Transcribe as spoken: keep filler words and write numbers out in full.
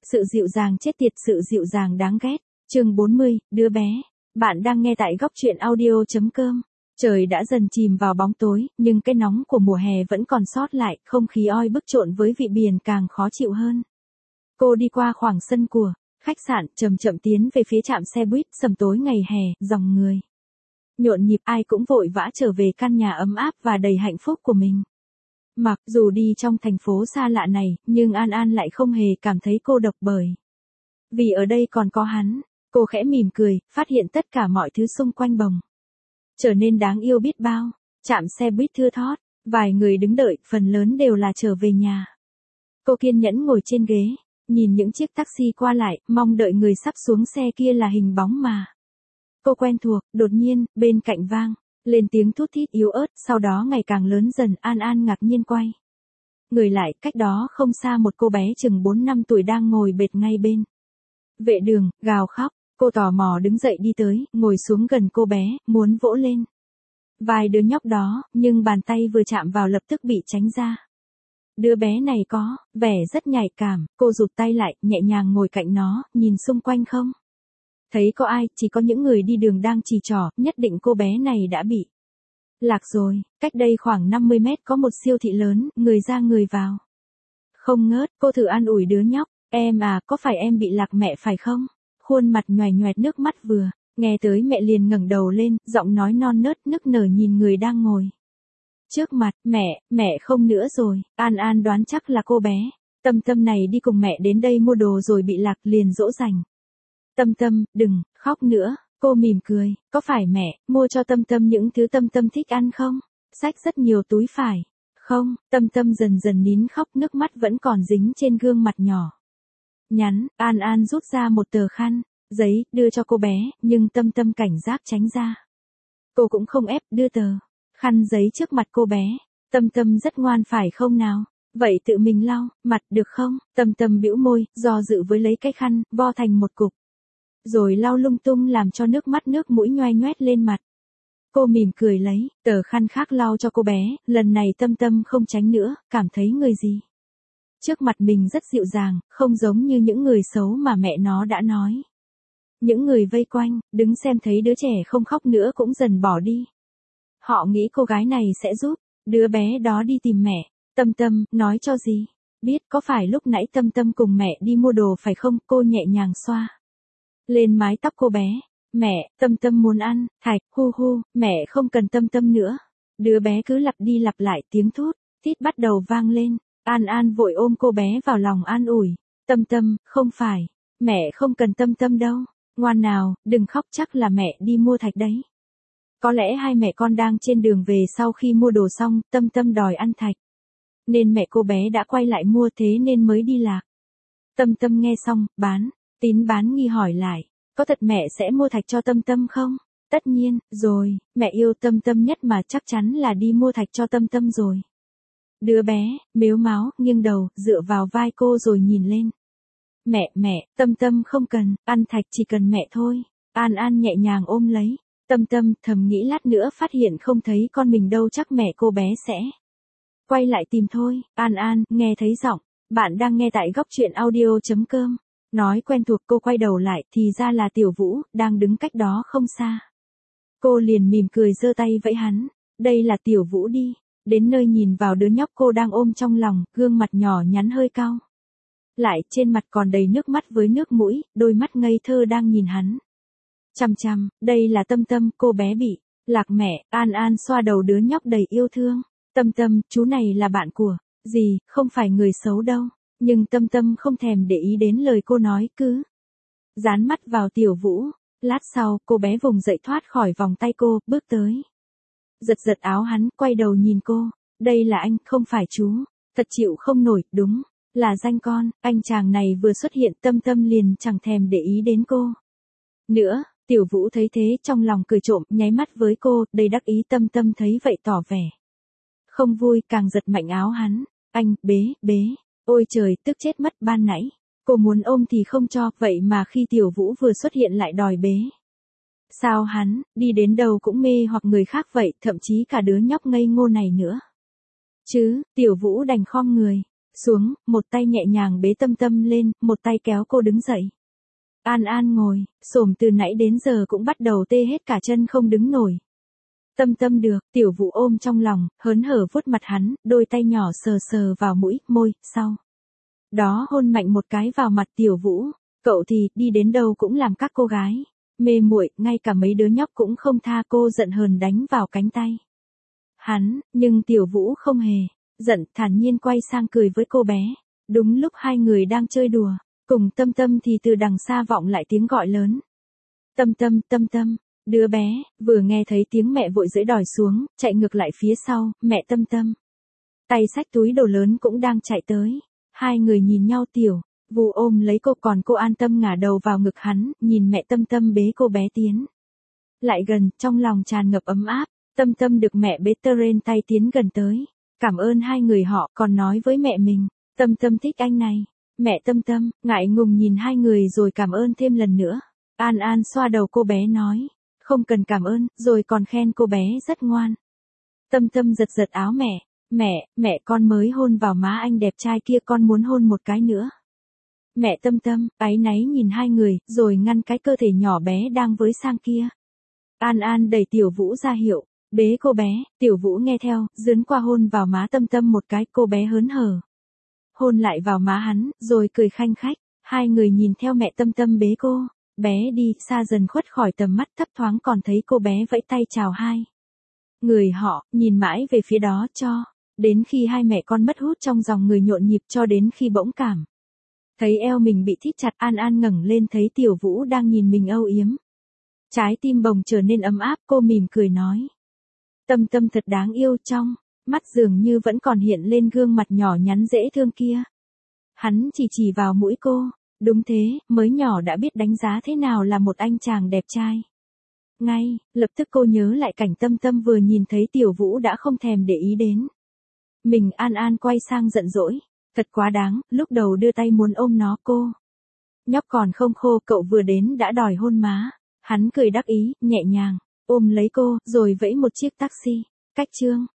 Sự dịu dàng chết tiệt, sự dịu dàng đáng ghét. Chương bốn mươi, đứa bé. Bạn đang nghe tại góc truyện audio chấm com. Trời đã dần chìm vào bóng tối, nhưng cái nóng của mùa hè vẫn còn sót lại, không khí oi bức trộn với vị biển càng khó chịu hơn. Cô đi qua khoảng sân của khách sạn, chậm chậm tiến về phía trạm xe buýt. Sầm tối ngày hè, dòng người nhộn nhịp, ai cũng vội vã trở về căn nhà ấm áp và đầy hạnh phúc của mình. Mặc dù đi trong thành phố xa lạ này, nhưng An An lại không hề cảm thấy cô độc bởi vì ở đây còn có hắn. Cô khẽ mỉm cười, phát hiện tất cả mọi thứ xung quanh bồng trở nên đáng yêu biết bao. Trạm xe buýt thưa thót, vài người đứng đợi, phần lớn đều là trở về nhà. Cô kiên nhẫn ngồi trên ghế, nhìn những chiếc taxi qua lại, mong đợi người sắp xuống xe kia là hình bóng mà cô quen thuộc. Đột nhiên, bên cạnh vang lên tiếng thút thít yếu ớt, sau đó ngày càng lớn dần. An An ngạc nhiên quay người lại, cách đó không xa một cô bé chừng bốn năm tuổi đang ngồi bệt ngay bên vệ đường, gào khóc. Cô tò mò đứng dậy đi tới, ngồi xuống gần cô bé, muốn vỗ lên vài đứa nhóc đó, nhưng bàn tay vừa chạm vào lập tức bị tránh ra. Đứa bé này có vẻ rất nhạy cảm, cô rụt tay lại, nhẹ nhàng ngồi cạnh nó, nhìn xung quanh không thấy có ai, chỉ có những người đi đường đang chỉ trỏ, nhất định cô bé này đã bị lạc rồi. Cách đây khoảng năm mươi mét có một siêu thị lớn, người ra người vào không ngớt. Cô thử an ủi đứa nhóc, em à, có phải em bị lạc mẹ phải không? Khuôn mặt nhoài nhoẹt nước mắt, vừa nghe tới mẹ liền ngẩng đầu lên, giọng nói non nớt nức nở nhìn người đang ngồi trước mặt. Mẹ, mẹ không nữa rồi. An An đoán chắc là cô bé Tâm Tâm này đi cùng mẹ đến đây mua đồ rồi bị lạc, liền dỗ dành. Tâm Tâm, đừng khóc nữa. Cô mỉm cười, có phải mẹ mua cho Tâm Tâm những thứ Tâm Tâm thích ăn không? Xách rất nhiều túi phải không? Tâm Tâm dần dần nín khóc, nước mắt vẫn còn dính trên gương mặt nhỏ nhắn. An An rút ra một tờ khăn giấy, đưa cho cô bé, nhưng Tâm Tâm cảnh giác tránh ra. Cô cũng không ép, đưa tờ khăn giấy trước mặt cô bé. Tâm Tâm rất ngoan phải không nào? Vậy tự mình lau mặt được không? Tâm Tâm bĩu môi, do dự với lấy cái khăn, vo thành một cục, rồi lau lung tung làm cho nước mắt nước mũi nhoe nhoét lên mặt. Cô mỉm cười lấy tờ khăn khác lau cho cô bé, lần này Tâm Tâm không tránh nữa, cảm thấy người gì trước mặt mình rất dịu dàng, không giống như những người xấu mà mẹ nó đã nói. Những người vây quanh, đứng xem thấy đứa trẻ không khóc nữa cũng dần bỏ đi. Họ nghĩ cô gái này sẽ giúp đứa bé đó đi tìm mẹ. Tâm Tâm, nói cho gì? Biết, có phải lúc nãy Tâm Tâm cùng mẹ đi mua đồ phải không? Cô nhẹ nhàng xoa lên mái tóc cô bé. Mẹ, Tâm Tâm muốn ăn thạch, hu hu, mẹ không cần Tâm Tâm nữa. Đứa bé cứ lặp đi lặp lại, tiếng thút thít bắt đầu vang lên. An An vội ôm cô bé vào lòng an ủi. Tâm Tâm, không phải, mẹ không cần Tâm Tâm đâu. Ngoan nào, đừng khóc, chắc là mẹ đi mua thạch đấy. Có lẽ hai mẹ con đang trên đường về, sau khi mua đồ xong, Tâm Tâm đòi ăn thạch, nên mẹ cô bé đã quay lại mua, thế nên mới đi lạc. Tâm Tâm nghe xong, bán tín bán nghi hỏi lại, có thật mẹ sẽ mua thạch cho Tâm Tâm không? Tất nhiên rồi, mẹ yêu Tâm Tâm nhất mà, chắc chắn là đi mua thạch cho Tâm Tâm rồi. Đứa bé mếu máo nghiêng đầu, dựa vào vai cô rồi nhìn lên. Mẹ, mẹ, Tâm Tâm không cần ăn thạch, chỉ cần mẹ thôi. An An nhẹ nhàng ôm lấy Tâm Tâm, thầm nghĩ lát nữa phát hiện không thấy con mình đâu chắc mẹ cô bé sẽ quay lại tìm thôi. An An, nghe thấy giọng bạn đang nghe tại góc truyện audio chấm com. Nói quen thuộc, cô quay đầu lại, thì ra là Tiểu Vũ, đang đứng cách đó không xa. Cô liền mỉm cười giơ tay vẫy hắn. Đây là Tiểu Vũ đi. Đến nơi nhìn vào đứa nhóc cô đang ôm trong lòng, gương mặt nhỏ nhắn hơi cau lại, trên mặt còn đầy nước mắt với nước mũi, đôi mắt ngây thơ đang nhìn hắn chằm chằm. Đây là Tâm Tâm, cô bé bị lạc mẹ. An An xoa đầu đứa nhóc đầy yêu thương. Tâm Tâm, chú này là bạn của dì, không phải người xấu đâu. Nhưng Tâm Tâm không thèm để ý đến lời cô nói, cứ dán mắt vào Tiểu Vũ. Lát sau, cô bé vùng dậy thoát khỏi vòng tay cô, bước tới, giật giật áo hắn, quay đầu nhìn cô. Đây là anh, không phải chú. Thật chịu không nổi, đúng là danh con. Anh chàng này vừa xuất hiện, Tâm Tâm liền chẳng thèm để ý đến cô nữa. Tiểu Vũ thấy thế, trong lòng cười trộm, nháy mắt với cô, đầy đắc ý. Tâm Tâm thấy vậy tỏ vẻ không vui, càng giật mạnh áo hắn. Anh, bế, bế. Ôi trời, tức chết mất, ban nãy cô muốn ôm thì không cho, vậy mà khi Tiểu Vũ vừa xuất hiện lại đòi bế. Sao hắn, đi đến đâu cũng mê hoặc người khác vậy, thậm chí cả đứa nhóc ngây ngô này nữa. Chứ, Tiểu Vũ đành khom người xuống, một tay nhẹ nhàng bế Tâm Tâm lên, một tay kéo cô đứng dậy. An An ngồi, xổm từ nãy đến giờ cũng bắt đầu tê hết cả chân không đứng nổi. Tâm Tâm được, Tiểu Vũ ôm trong lòng, hớn hở vuốt mặt hắn, đôi tay nhỏ sờ sờ vào mũi, môi, sau. Đó hôn mạnh một cái vào mặt Tiểu Vũ, cậu thì, đi đến đâu cũng làm các cô gái mê muội, ngay cả mấy đứa nhóc cũng không tha, cô giận hờn đánh vào cánh tay hắn, nhưng Tiểu Vũ không hề giận, thản nhiên quay sang cười với cô bé. Đúng lúc hai người đang chơi đùa, cùng Tâm Tâm thì từ đằng xa vọng lại tiếng gọi lớn. Tâm Tâm, Tâm Tâm, đứa bé, vừa nghe thấy tiếng mẹ vội giỡn đòi xuống, chạy ngược lại phía sau, mẹ Tâm Tâm. Tay xách túi đồ lớn cũng đang chạy tới. Hai người nhìn nhau, Tiểu Vũ ôm lấy cô, còn cô an tâm ngả đầu vào ngực hắn, nhìn mẹ Tâm Tâm bế cô bé tiến lại gần, trong lòng tràn ngập ấm áp. Tâm Tâm được mẹ bế tơ rên tay tiến gần tới. Cảm ơn hai người họ, còn nói với mẹ mình, Tâm Tâm thích anh này. Mẹ Tâm Tâm, ngại ngùng nhìn hai người rồi cảm ơn thêm lần nữa. An An xoa đầu cô bé nói, không cần cảm ơn, rồi còn khen cô bé rất ngoan. Tâm Tâm giật giật áo mẹ, mẹ, mẹ con mới hôn vào má anh đẹp trai kia, con muốn hôn một cái nữa. Mẹ Tâm Tâm, áy náy nhìn hai người, rồi ngăn cái cơ thể nhỏ bé đang với sang kia. An An đẩy Tiểu Vũ ra hiệu, bế cô bé, Tiểu Vũ nghe theo, dướn qua hôn vào má Tâm Tâm một cái, cô bé hớn hở. Hôn lại vào má hắn, rồi cười khanh khách, hai người nhìn theo mẹ Tâm Tâm bế cô bé đi, xa dần khuất khỏi tầm mắt, thấp thoáng còn thấy cô bé vẫy tay chào hai người họ, nhìn mãi về phía đó cho đến khi hai mẹ con mất hút trong dòng người nhộn nhịp, cho đến khi bỗng cảm thấy eo mình bị thít chặt. An An ngẩng lên thấy Tiểu Vũ đang nhìn mình âu yếm. Trái tim bồng trở nên ấm áp, cô mỉm cười nói. Tâm Tâm thật đáng yêu, trong mắt dường như vẫn còn hiện lên gương mặt nhỏ nhắn dễ thương kia. Hắn chỉ chỉ vào mũi cô, đúng thế, mới nhỏ đã biết đánh giá thế nào là một anh chàng đẹp trai. Ngay, lập tức cô nhớ lại cảnh Tâm Tâm vừa nhìn thấy Tiểu Vũ đã không thèm để ý đến mình. An An quay sang giận dỗi, thật quá đáng, lúc đầu đưa tay muốn ôm nó, cô nhóc còn không khô, cậu vừa đến đã đòi hôn má. Hắn cười đắc ý, nhẹ nhàng ôm lấy cô, rồi vẫy một chiếc taxi cách chương.